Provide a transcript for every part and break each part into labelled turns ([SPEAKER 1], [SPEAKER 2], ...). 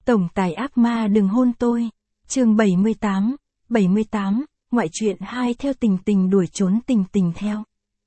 [SPEAKER 1] Tổng tài ác ma đừng hôn tôi. Chương 78, ngoại truyện 2 theo tình tình đuổi trốn tình tình theo.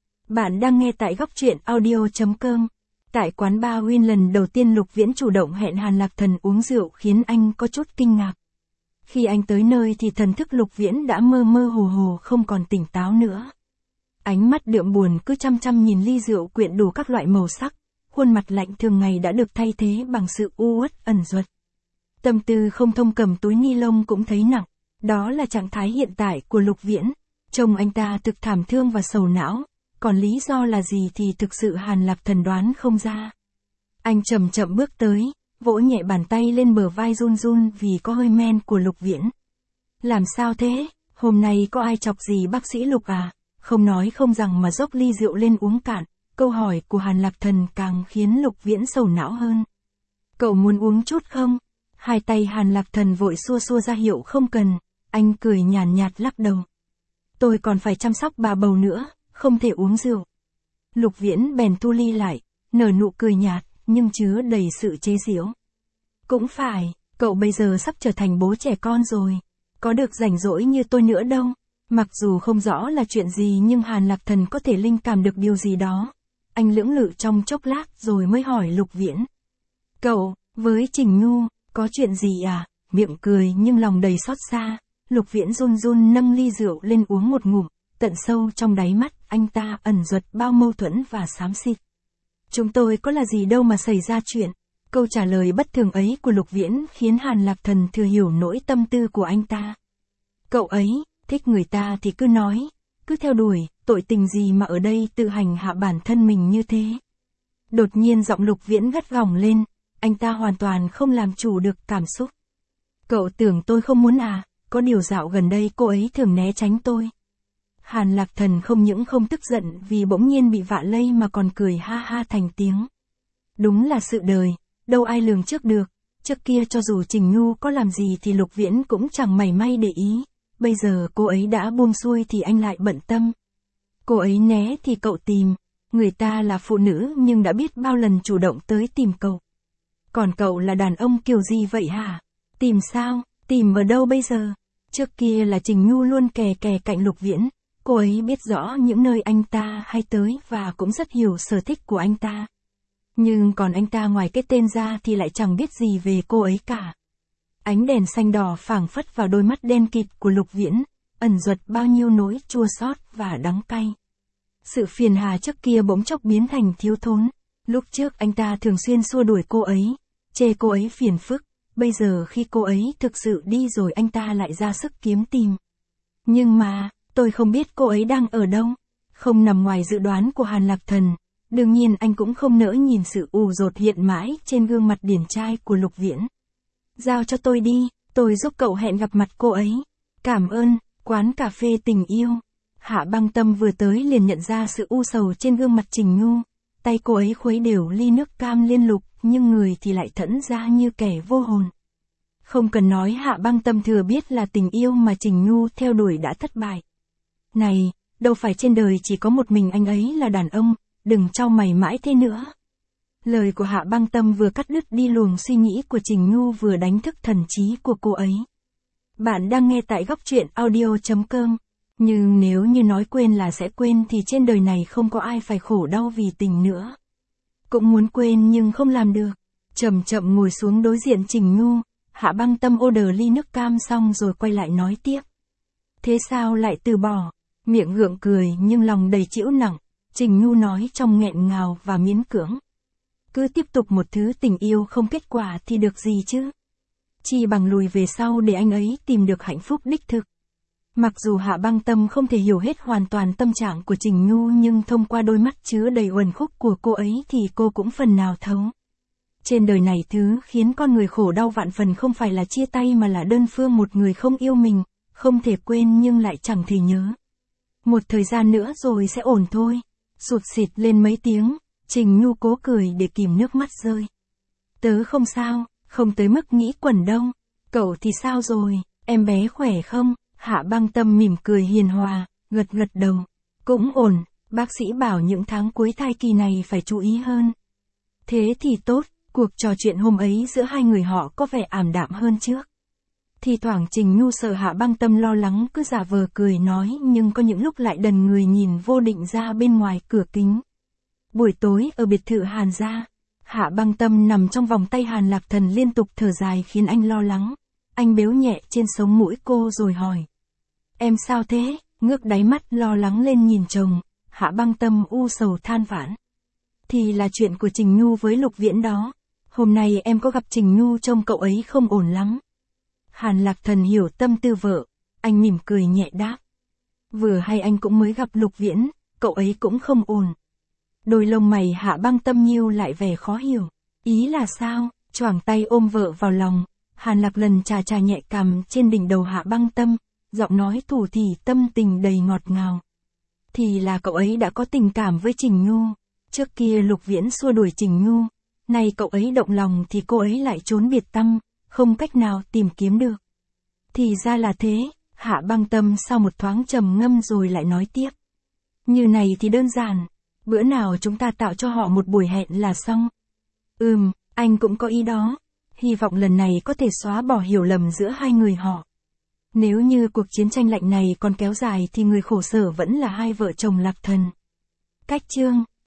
[SPEAKER 1] Bạn đang nghe tại góc truyện audio.com. Tại quán bar Win lần đầu tiên Lục Viễn chủ động hẹn Hàn Lạc Thần uống rượu khiến anh có chút kinh ngạc. Khi anh tới nơi thì thần thức Lục Viễn đã mơ mơ hồ hồ không còn tỉnh táo nữa. Ánh mắt đượm buồn cứ chăm chăm nhìn ly rượu quyện đủ các loại màu sắc, khuôn mặt lạnh thường ngày đã được thay thế bằng sự u uất ẩn duật. Tâm tư không thông cầm túi ni lông cũng thấy nặng, đó là trạng thái hiện tại của Lục Viễn. Trông anh ta thực thảm thương và sầu não, còn lý do là gì thì thực sự Hàn Lạc Thần đoán không ra. Anh chậm chậm bước tới, vỗ nhẹ bàn tay lên bờ vai run run vì có hơi men của Lục Viễn. Làm sao thế, hôm nay có ai chọc gì bác sĩ Lục à? Không nói không rằng mà dốc ly rượu lên uống cạn, câu hỏi của Hàn Lạc Thần càng khiến Lục Viễn sầu não hơn. Cậu muốn uống chút không? Hai tay Hàn Lạc Thần vội xua xua ra hiệu không cần, anh cười nhàn nhạt lắc đầu. Tôi còn phải chăm sóc bà bầu nữa, không thể uống rượu. Lục Viễn bèn thu ly lại, nở nụ cười nhạt, nhưng chứa đầy sự chế giễu. Cũng phải, cậu bây giờ sắp trở thành bố trẻ con rồi, có được rảnh rỗi như tôi nữa đâu. Mặc dù không rõ là chuyện gì nhưng Hàn Lạc Thần có thể linh cảm được điều gì đó. Anh lưỡng lự trong chốc lát rồi mới hỏi Lục Viễn. Cậu, với Trình Nhu, có chuyện gì à? Miệng cười nhưng lòng đầy xót xa, Lục Viễn run run nâng ly rượu lên uống một ngụm, tận sâu trong đáy mắt anh ta ẩn duật bao mâu thuẫn và xám xịt. Chúng tôi có là gì đâu mà xảy ra chuyện. Câu trả lời bất thường ấy của Lục Viễn khiến Hàn Lạc Thần thừa hiểu nỗi tâm tư của anh ta. Cậu ấy, thích người ta thì cứ nói, cứ theo đuổi, tội tình gì mà ở đây tự hành hạ bản thân mình như thế. Đột nhiên giọng Lục Viễn gắt gỏng lên, anh ta hoàn toàn không làm chủ được cảm xúc. Cậu tưởng tôi không muốn à, có điều dạo gần đây cô ấy thường né tránh tôi. Hàn Lạc Thần không những không tức giận vì bỗng nhiên bị vạ lây mà còn cười ha ha thành tiếng. Đúng là sự đời, đâu ai lường trước được, trước kia cho dù Trình Nhu có làm gì thì Lục Viễn cũng chẳng mảy may để ý. Bây giờ cô ấy đã buông xuôi thì anh lại bận tâm. Cô ấy né thì cậu tìm, người ta là phụ nữ nhưng đã biết bao lần chủ động tới tìm cậu. Còn cậu là đàn ông kiểu gì vậy hả? Tìm sao? Tìm ở đâu bây giờ? Trước kia là Trình Nhu luôn kè kè cạnh Lục Viễn, cô ấy biết rõ những nơi anh ta hay tới và cũng rất hiểu sở thích của anh ta. Nhưng còn anh ta ngoài cái tên ra thì lại chẳng biết gì về cô ấy cả. Ánh đèn xanh đỏ phảng phất vào đôi mắt đen kịt của Lục Viễn, ẩn duật bao nhiêu nỗi chua xót và đắng cay. Sự phiền hà trước kia bỗng chốc biến thành thiếu thốn. Lúc trước anh ta thường xuyên xua đuổi cô ấy, chê cô ấy phiền phức, bây giờ khi cô ấy thực sự đi rồi anh ta lại ra sức kiếm tìm. Nhưng mà, tôi không biết cô ấy đang ở đâu, không nằm ngoài dự đoán của Hàn Lạc Thần. Đương nhiên anh cũng không nỡ nhìn sự ù dột hiện mãi trên gương mặt điển trai của Lục Viễn. Giao cho tôi đi, tôi giúp cậu hẹn gặp mặt cô ấy. Cảm ơn, quán cà phê tình yêu. Hạ Băng Tâm vừa tới liền nhận ra sự u sầu trên gương mặt Trình Nhu. Tay cô ấy khuấy đều ly nước cam liên lục, nhưng người thì lại thẫn ra như kẻ vô hồn. Không cần nói Hạ Băng Tâm thừa biết là tình yêu mà Trình Nhu theo đuổi đã thất bại. Này, đâu phải trên đời chỉ có một mình anh ấy là đàn ông, đừng trao mày mãi thế nữa. Lời của Hạ Băng Tâm vừa cắt đứt đi luồng suy nghĩ của Trình Nhu vừa đánh thức thần trí của cô ấy. Bạn đang nghe tại góc truyện audio.com. Nhưng nếu như nói quên là sẽ quên thì trên đời này không có ai phải khổ đau vì tình nữa. Cũng muốn quên nhưng không làm được. Chậm chậm ngồi xuống đối diện Trình Nhu, Hạ Băng Tâm order ly nước cam xong rồi quay lại nói tiếp. Thế sao lại từ bỏ? Miệng gượng cười nhưng lòng đầy trĩu nặng, Trình Nhu nói trong nghẹn ngào và miễn cưỡng. Cứ tiếp tục một thứ tình yêu không kết quả thì được gì chứ? Chi bằng lùi về sau để anh ấy tìm được hạnh phúc đích thực. Mặc dù Hạ Băng Tâm không thể hiểu hết hoàn toàn tâm trạng của Trình Nhu nhưng thông qua đôi mắt chứa đầy uẩn khúc của cô ấy thì cô cũng phần nào thấu. Trên đời này thứ khiến con người khổ đau vạn phần không phải là chia tay mà là đơn phương một người không yêu mình, không thể quên nhưng lại chẳng thể nhớ. Một thời gian nữa rồi sẽ ổn thôi. Sụt xịt lên mấy tiếng, Trình Nhu cố cười để kìm nước mắt rơi. Tớ không sao, không tới mức nghĩ quẩn đâu. Cậu thì sao rồi, em bé khỏe không? Hạ Băng Tâm mỉm cười hiền hòa, gật đầu. Cũng ổn, bác sĩ bảo những tháng cuối thai kỳ này phải chú ý hơn. Thế thì tốt, Cuộc trò chuyện hôm ấy giữa hai người họ có vẻ ảm đạm hơn trước. Thì thoảng Trình Nhu sợ Hạ Băng Tâm lo lắng cứ giả vờ cười nói nhưng có những lúc lại đần người nhìn vô định ra bên ngoài cửa kính. Buổi tối ở biệt thự Hàn gia, Hạ Băng Tâm nằm trong vòng tay Hàn Lạc Thần liên tục thở dài khiến anh lo lắng. Anh bếu nhẹ trên sống mũi cô rồi hỏi. Em sao thế? Ngước đáy mắt lo lắng lên nhìn chồng, Hạ Băng Tâm u sầu than vãn. Thì là chuyện của Trình Nhu với Lục Viễn đó. Hôm nay em có gặp Trình Nhu trông cậu ấy không ổn lắm. Hàn Lạc Thần hiểu tâm tư vợ, anh mỉm cười nhẹ đáp. Vừa hay anh cũng mới gặp Lục Viễn, cậu ấy cũng không ổn. Đôi lông mày Hạ Băng Tâm nhíu lại vẻ khó hiểu. Ý là sao? Choàng tay ôm vợ vào lòng, Hàn Lạc lần chà chà nhẹ cằm trên đỉnh đầu Hạ Băng Tâm, giọng nói thủ thỉ tâm tình đầy ngọt ngào. Thì là cậu ấy đã có tình cảm với Trình Nhu. Trước kia Lục Viễn xua đuổi Trình Nhu, nay cậu ấy động lòng thì cô ấy lại trốn biệt tăm, không cách nào tìm kiếm được. Thì ra là thế, Hạ Băng Tâm sau một thoáng trầm ngâm rồi lại nói tiếp. Như này thì đơn giản, bữa nào chúng ta tạo cho họ một buổi hẹn là xong. Anh cũng có ý đó. Hy vọng lần này có thể xóa bỏ hiểu lầm giữa hai người họ. Nếu như cuộc chiến tranh lạnh này còn kéo dài thì người khổ sở vẫn là hai vợ chồng Lạc Thần. Cách chương